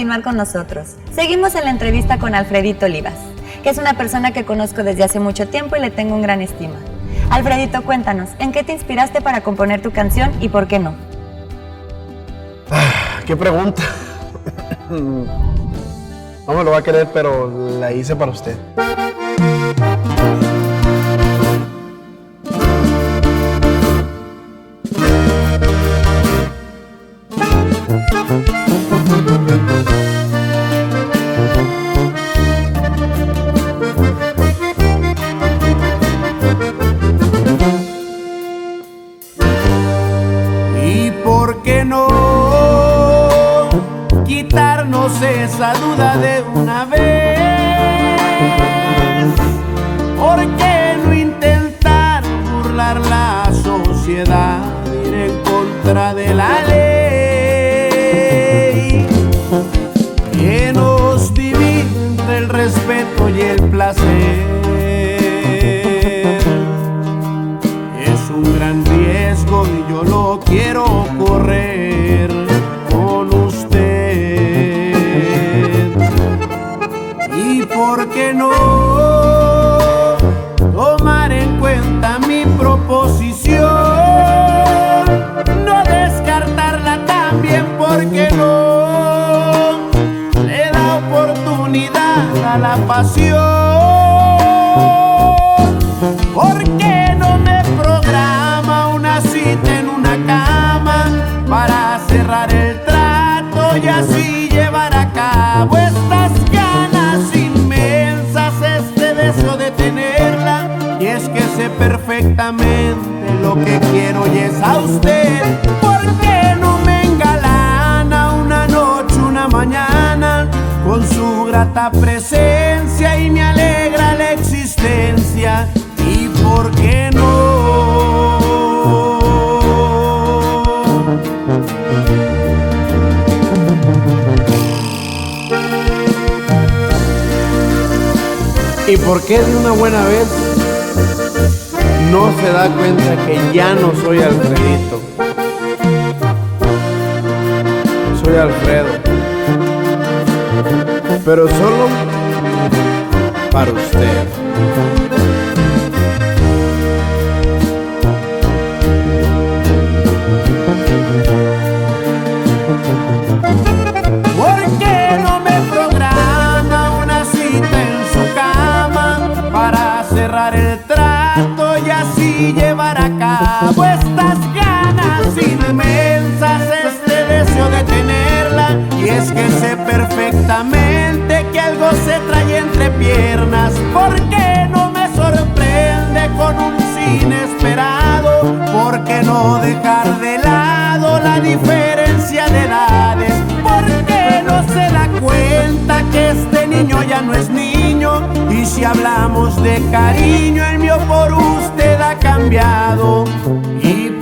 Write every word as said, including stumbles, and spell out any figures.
continuar con nosotros. Seguimos en la entrevista con Alfredito Olivas, que es una persona que conozco desde hace mucho tiempo y le tengo un gran estima. Alfredito, cuéntanos, ¿en qué te inspiraste para componer tu canción y por qué no? Ah, ¡qué pregunta! No me lo va a querer, pero la hice para usted. ¿Y por qué no quitarnos esa duda de una vez? ¿Por qué no intentar burlar la sociedad, ir en contra de la ley que nos divide entre el respeto y el placer? Es un gran riesgo y yo lo quiero correr con usted. ¿Y por qué no tomar en cuenta mi proposición? No descartarla también, porque no le da oportunidad a la pasión. ¿Por qué no me programa una cita en una cama para cerrar el trato y así llevar a cabo estas ganas inmensas, este deseo de tenerla? Y es que sé perfectamente lo que quiero y es a usted. ¿Por qué no me engalana una noche, una mañana con su grata presencia y me alegra la existencia? ¿Y por qué no? ¿Y por qué de una buena vez no se da cuenta que ya no soy Alfredito? Soy Alfredo, pero solo para usted. ¿Por qué no me programa una cita en su cama para cerrar el trato y así llevar a cabo estas ganas inmensas, este deseo de tenerla? Y es que sé perfectamente que algo se trae entre piernas. ¿Por qué no me sorprende con un sí inesperado? ¿Por qué no dejar de lado la diferencia de edades? ¿Por qué no se da cuenta que este niño ya no es niño? Y si hablamos de cariño, el mío por usted ha cambiado. ¿Y